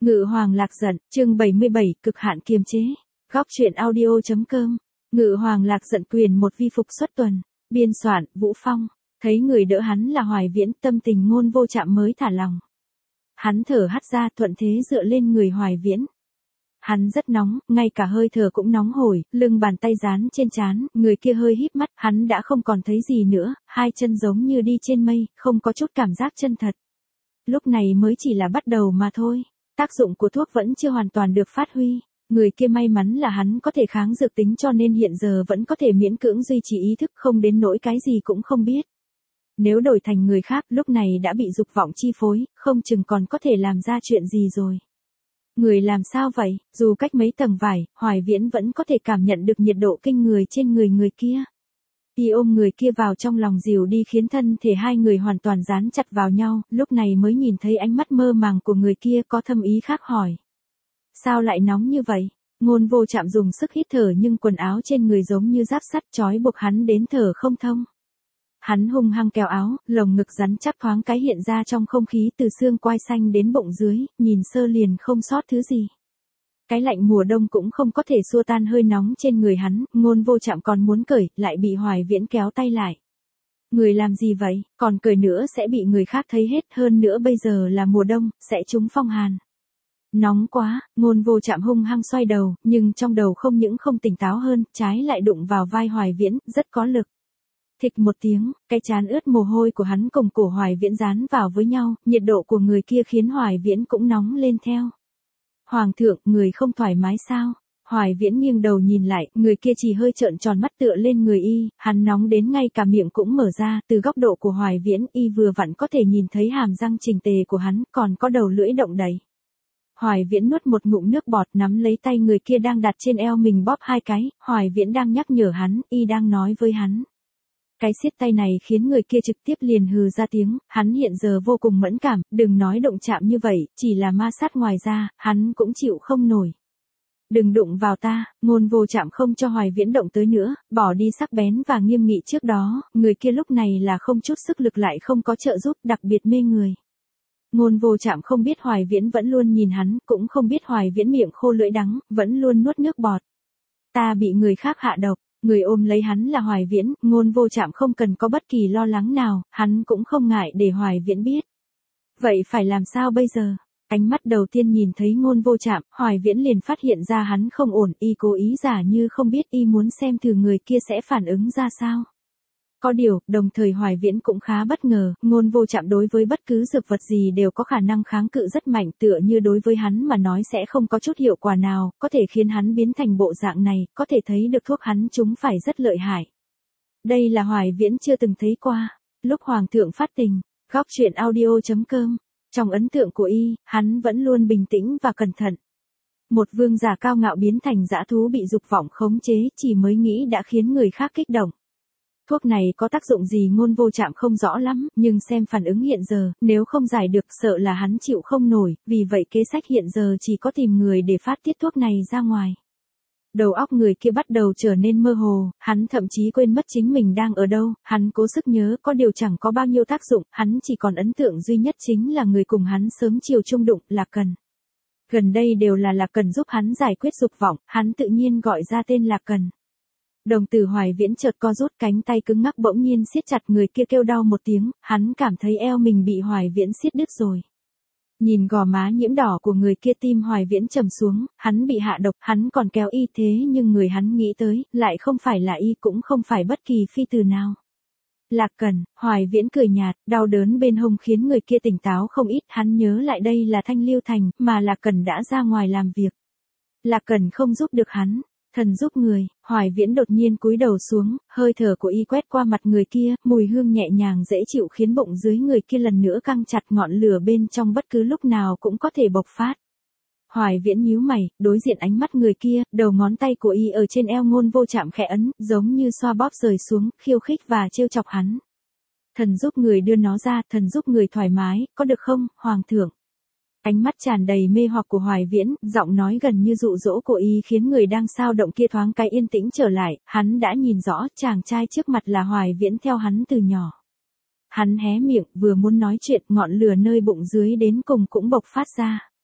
Ngự Hoàng Lạc giận, chương 77, cực hạn kiềm chế. Góc truyện audio.com. Ngự Hoàng Lạc giận quyền một vi phục xuất tuần. Biên soạn, Vũ Phong. Thấy người đỡ hắn là Hoài Viễn, tâm tình Ngôn Vô Trạm mới thả lòng. Hắn thở hắt ra, thuận thế dựa lên người Hoài Viễn. Hắn rất nóng, ngay cả hơi thở cũng nóng hổi, lưng bàn tay dán trên trán, người kia hơi híp mắt, hắn đã không còn thấy gì nữa, hai chân giống như đi trên mây, không có chút cảm giác chân thật. Lúc này mới chỉ là bắt đầu mà thôi. Tác dụng của thuốc vẫn chưa hoàn toàn được phát huy. Người kia may mắn là hắn có thể kháng dược tính cho nên hiện giờ vẫn có thể miễn cưỡng duy trì ý thức, không đến nỗi cái gì cũng không biết. Nếu đổi thành người khác, lúc này đã bị dục vọng chi phối, không chừng còn có thể làm ra chuyện gì rồi. Người làm sao vậy? Dù cách mấy tầng vải, Hoài Viễn vẫn có thể cảm nhận được nhiệt độ kinh người trên người kia. Y ôm người kia vào trong lòng dìu đi khiến thân thể hai người hoàn toàn dán chặt vào nhau, lúc này mới nhìn thấy ánh mắt mơ màng của người kia có thâm ý khác hỏi. Sao lại nóng như vậy? Ngôn Vô Trạm dùng sức hít thở nhưng quần áo trên người giống như giáp sắt trói buộc hắn đến thở không thông. Hắn hung hăng kéo áo, lồng ngực rắn chắc thoáng cái hiện ra trong không khí từ xương quai xanh đến bụng dưới, nhìn sơ liền không sót thứ gì. Cái lạnh mùa đông cũng không có thể xua tan hơi nóng trên người hắn, Ngôn Vô Trạm còn muốn cởi, lại bị Hoài Viễn kéo tay lại. Người làm gì vậy, còn cởi nữa sẽ bị người khác thấy hết, hơn nữa bây giờ là mùa đông, sẽ trúng phong hàn. Nóng quá, Ngôn Vô Trạm hung hăng xoay đầu, nhưng trong đầu không những không tỉnh táo hơn, trái lại đụng vào vai Hoài Viễn, rất có lực. Thịch một tiếng, cái trán ướt mồ hôi của hắn cùng cổ Hoài Viễn dán vào với nhau, nhiệt độ của người kia khiến Hoài Viễn cũng nóng lên theo. Hoàng thượng, người không thoải mái sao? Hoài Viễn nghiêng đầu nhìn lại, người kia chỉ hơi trợn tròn mắt tựa lên người y, hắn nóng đến ngay cả miệng cũng mở ra, từ góc độ của Hoài Viễn, y vừa vặn có thể nhìn thấy hàm răng chỉnh tề của hắn, còn có đầu lưỡi động đậy. Hoài Viễn nuốt một ngụm nước bọt, nắm lấy tay người kia đang đặt trên eo mình bóp hai cái, Hoài Viễn đang nhắc nhở hắn, y đang nói với hắn. Cái siết tay này khiến người kia trực tiếp liền hừ ra tiếng, hắn hiện giờ vô cùng mẫn cảm, đừng nói động chạm như vậy, chỉ là ma sát ngoài ra, hắn cũng chịu không nổi. Đừng đụng vào ta, Ngôn Vô Trạm không cho Hoài Viễn động tới nữa, bỏ đi sắc bén và nghiêm nghị trước đó, người kia lúc này là không chút sức lực lại không có trợ giúp, đặc biệt mê người. Ngôn Vô Trạm không biết Hoài Viễn vẫn luôn nhìn hắn, cũng không biết Hoài Viễn miệng khô lưỡi đắng, vẫn luôn nuốt nước bọt. Ta bị người khác hạ độc. Người ôm lấy hắn là Hoài Viễn, Ngôn Vô Trạm không cần có bất kỳ lo lắng nào, hắn cũng không ngại để Hoài Viễn biết. Vậy phải làm sao bây giờ? Ánh mắt đầu tiên nhìn thấy Ngôn Vô Trạm, Hoài Viễn liền phát hiện ra hắn không ổn, y cố ý giả như không biết, y muốn xem thử người kia sẽ phản ứng ra sao. Có điều, đồng thời Hoài Viễn cũng khá bất ngờ, Ngôn Vô Trạm đối với bất cứ dược vật gì đều có khả năng kháng cự rất mạnh, tựa như đối với hắn mà nói sẽ không có chút hiệu quả nào, có thể khiến hắn biến thành bộ dạng này, có thể thấy được thuốc hắn chúng phải rất lợi hại. Đây là Hoài Viễn chưa từng thấy qua. Lúc Hoàng thượng phát tình, góc truyện audio.com, trong ấn tượng của y, hắn vẫn luôn bình tĩnh và cẩn thận. Một vương giả cao ngạo biến thành dã thú bị dục vọng khống chế, chỉ mới nghĩ đã khiến người khác kích động. Thuốc này có tác dụng gì Ngôn Vô Trạm không rõ lắm, nhưng xem phản ứng hiện giờ, nếu không giải được sợ là hắn chịu không nổi, vì vậy kế sách hiện giờ chỉ có tìm người để phát tiết thuốc này ra ngoài. Đầu óc người kia bắt đầu trở nên mơ hồ, hắn thậm chí quên mất chính mình đang ở đâu, hắn cố sức nhớ có điều chẳng có bao nhiêu tác dụng, hắn chỉ còn ấn tượng duy nhất chính là người cùng hắn sớm chiều chung đụng, Lạc Cần. Gần đây đều là Lạc Cần giúp hắn giải quyết dục vọng, hắn tự nhiên gọi ra tên Lạc Cần. Đồng tử Hoài Viễn chợt co rút, cánh tay cứng ngắc bỗng nhiên siết chặt, người kia kêu đau một tiếng, hắn cảm thấy eo mình bị Hoài Viễn siết đứt rồi. Nhìn gò má nhiễm đỏ của người kia, tim Hoài Viễn trầm xuống, hắn bị hạ độc, hắn còn kéo y thế nhưng người hắn nghĩ tới, lại không phải là y cũng không phải bất kỳ phi từ nào. Lạc Cần, Hoài Viễn cười nhạt, đau đớn bên hông khiến người kia tỉnh táo không ít, hắn nhớ lại đây là Thanh Liêu Thành, mà Lạc Cần đã ra ngoài làm việc. Lạc Cần không giúp được hắn. Thần giúp người, Hoài Viễn đột nhiên cúi đầu xuống, hơi thở của y quét qua mặt người kia, mùi hương nhẹ nhàng dễ chịu khiến bụng dưới người kia lần nữa căng chặt, ngọn lửa bên trong bất cứ lúc nào cũng có thể bộc phát. Hoài Viễn nhíu mày, đối diện ánh mắt người kia, đầu ngón tay của y ở trên eo Ngôn Vô Trạm khẽ ấn, giống như xoa bóp rời xuống, khiêu khích và trêu chọc hắn. Thần giúp người đưa nó ra, thần giúp người thoải mái, có được không, Hoàng thượng? Ánh mắt tràn đầy mê hoặc của Hoài Viễn, giọng nói gần như dụ dỗ của y khiến người đang sao động kia thoáng cái yên tĩnh trở lại, hắn đã nhìn rõ chàng trai trước mặt là Hoài Viễn theo hắn từ nhỏ. Hắn hé miệng, vừa muốn nói chuyện, ngọn lửa nơi bụng dưới đến cùng cũng bộc phát ra.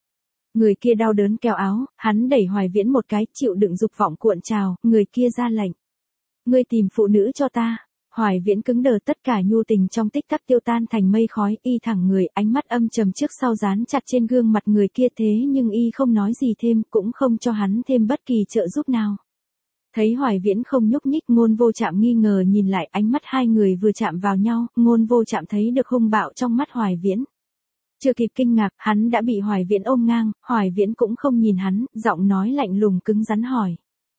Người kia đau đớn kéo áo, hắn đẩy Hoài Viễn một cái, chịu đựng dục vọng cuộn trào, người kia ra lệnh. Ngươi tìm phụ nữ cho ta. Hoài Viễn cứng đờ, tất cả nhu tình trong tích tắc tiêu tan thành mây khói, y thẳng người, ánh mắt âm trầm trước sau dán chặt trên gương mặt người kia, thế nhưng y không nói gì thêm, cũng không cho hắn thêm bất kỳ trợ giúp nào. Thấy Hoài Viễn không nhúc nhích, Ngôn Vô Trạm nghi ngờ nhìn lại, ánh mắt hai người vừa chạm vào nhau, Ngôn Vô Trạm thấy được hung bạo trong mắt Hoài Viễn. Chưa kịp kinh ngạc, hắn đã bị Hoài Viễn ôm ngang, Hoài Viễn cũng không nhìn hắn, giọng nói lạnh lùng cứng rắn hỏi.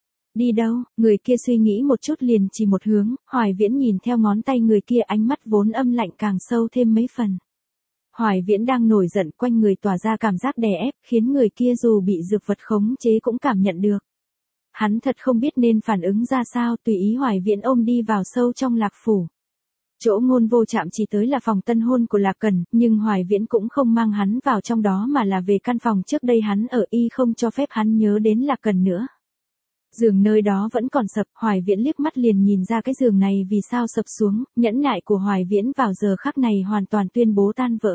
Đi đâu? Người kia suy nghĩ một chút liền chỉ một hướng, Hoài Viễn nhìn theo ngón tay người kia, ánh mắt vốn âm lạnh càng sâu thêm mấy phần. Hoài Viễn đang nổi giận, quanh người tỏa ra cảm giác đè ép, khiến người kia dù bị dược vật khống chế cũng cảm nhận được. Hắn thật không biết nên phản ứng ra sao, tùy ý Hoài Viễn ôm đi vào sâu trong Lạc Phủ. Chỗ Ngôn Vô Trạm chỉ tới là phòng tân hôn của Lạc Cần, nhưng Hoài Viễn cũng không mang hắn vào trong đó mà là về căn phòng trước đây hắn ở, y không cho phép hắn nhớ đến Lạc Cần nữa. Giường nơi đó vẫn còn sập, Hoài Viễn liếc mắt liền nhìn ra cái giường này vì sao sập xuống, nhẫn nại của Hoài Viễn vào giờ khắc này hoàn toàn tuyên bố tan vỡ.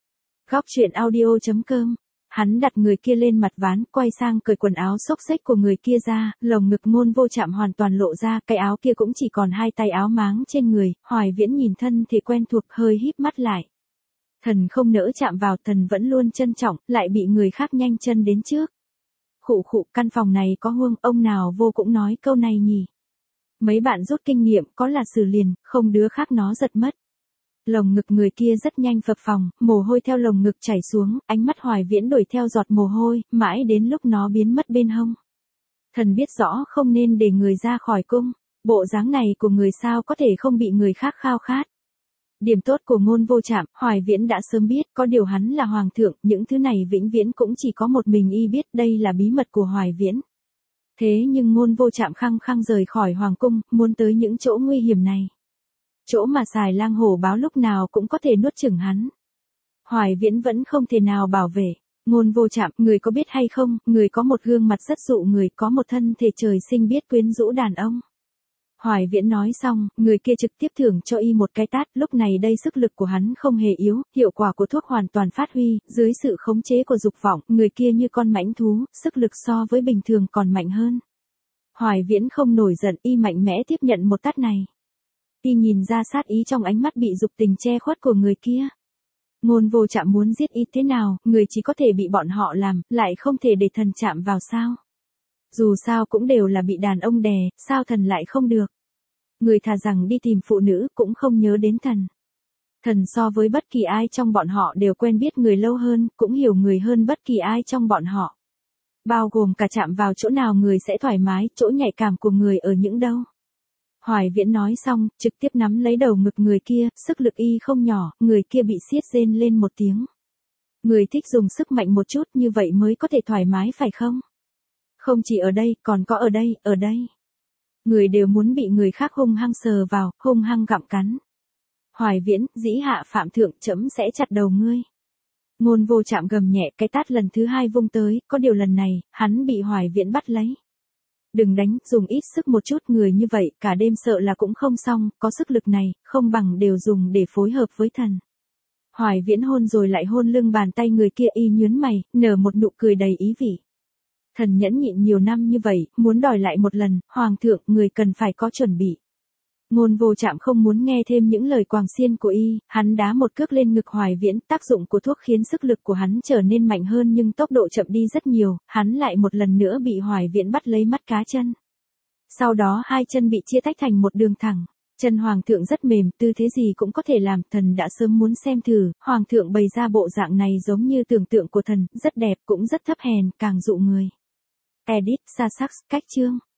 Góc truyện audio.com. Hắn đặt người kia lên mặt ván, quay sang cởi quần áo xốc xếch của người kia ra, lồng ngực Ngôn Vô Trạm hoàn toàn lộ ra, cái áo kia cũng chỉ còn hai tay áo máng trên người, Hoài Viễn nhìn thân thì quen thuộc, hơi híp mắt lại. Thần không nỡ chạm vào, thần vẫn luôn trân trọng, lại bị người khác nhanh chân đến trước. Khụ khụ, căn phòng này có huông, ông nào vô cũng nói câu này nhỉ. Mấy bạn rút kinh nghiệm, có là xử liền, không đứa khác nó giật mất. Lồng ngực người kia rất nhanh phập phồng, mồ hôi theo lồng ngực chảy xuống, ánh mắt Hoài Viễn đổi theo giọt mồ hôi, mãi đến lúc nó biến mất bên hông. Thần biết rõ không nên để người ra khỏi cung, bộ dáng này của người sao có thể không bị người khác khao khát. Điểm tốt của Ngôn Vô Trạm, Hoài Viễn đã sớm biết, có điều hắn là hoàng thượng, những thứ này vĩnh viễn cũng chỉ có một mình y biết, đây là bí mật của Hoài Viễn. Thế nhưng Ngôn Vô Trạm khăng khăng rời khỏi hoàng cung, muốn tới những chỗ nguy hiểm này. Chỗ mà Xài Lang Hổ báo lúc nào cũng có thể nuốt chửng hắn. Hoài Viễn vẫn không thể nào bảo vệ. Ngôn Vô Trạm, người có biết hay không, người có một gương mặt rất dụ người, có một thân thể trời sinh biết quyến rũ đàn ông. Hoài Viễn nói xong, người kia trực tiếp thưởng cho y một cái tát, lúc này đây sức lực của hắn không hề yếu, hiệu quả của thuốc hoàn toàn phát huy, dưới sự khống chế của dục vọng, người kia như con mãnh thú, sức lực so với bình thường còn mạnh hơn. Hoài Viễn không nổi giận, y mạnh mẽ tiếp nhận một tát này. Y nhìn ra sát ý trong ánh mắt bị dục tình che khuất của người kia. Ngôn Vô Trạm muốn giết y thế nào, người chỉ có thể bị bọn họ làm, lại không thể để thần chạm vào sao. Dù sao cũng đều là bị đàn ông đè, sao thần lại không được. Người thà rằng đi tìm phụ nữ cũng không nhớ đến thần. Thần so với bất kỳ ai trong bọn họ đều quen biết người lâu hơn, cũng hiểu người hơn bất kỳ ai trong bọn họ. Bao gồm cả chạm vào chỗ nào người sẽ thoải mái, chỗ nhạy cảm của người ở những đâu. Hoài Viễn nói xong, trực tiếp nắm lấy đầu ngực người kia, sức lực y không nhỏ, người kia bị siết rên lên một tiếng. Người thích dùng sức mạnh một chút như vậy mới có thể thoải mái phải không? Không chỉ ở đây, còn có ở đây, ở đây. Người đều muốn bị người khác hung hăng sờ vào, hung hăng gặm cắn. Hoài Viễn, dĩ hạ phạm thượng, trẫm sẽ chặt đầu ngươi. Ngôn Vô Trạm gầm nhẹ, cái tát lần thứ hai vung tới, có điều lần này, hắn bị Hoài Viễn bắt lấy. Đừng đánh, dùng ít sức một chút, người như vậy, cả đêm sợ là cũng không xong, có sức lực này, không bằng đều dùng để phối hợp với thần. Hoài Viễn hôn rồi lại hôn lưng bàn tay người kia, y nhướng mày, nở một nụ cười đầy ý vị. Thần nhẫn nhịn nhiều năm như vậy, muốn đòi lại một lần, hoàng thượng, người cần phải có chuẩn bị. Ngôn Vô Trạm không muốn nghe thêm những lời quàng xiên của y, hắn đá một cước lên ngực Hoài Viễn, tác dụng của thuốc khiến sức lực của hắn trở nên mạnh hơn nhưng tốc độ chậm đi rất nhiều, hắn lại một lần nữa bị Hoài Viễn bắt lấy mắt cá chân. Sau đó hai chân bị chia tách thành một đường thẳng. Chân hoàng thượng rất mềm, tư thế gì cũng có thể làm, thần đã sớm muốn xem thử, hoàng thượng bày ra bộ dạng này giống như tưởng tượng của thần, rất đẹp cũng rất thấp hèn, càng dụ người. Edit, Sasax, cách chương.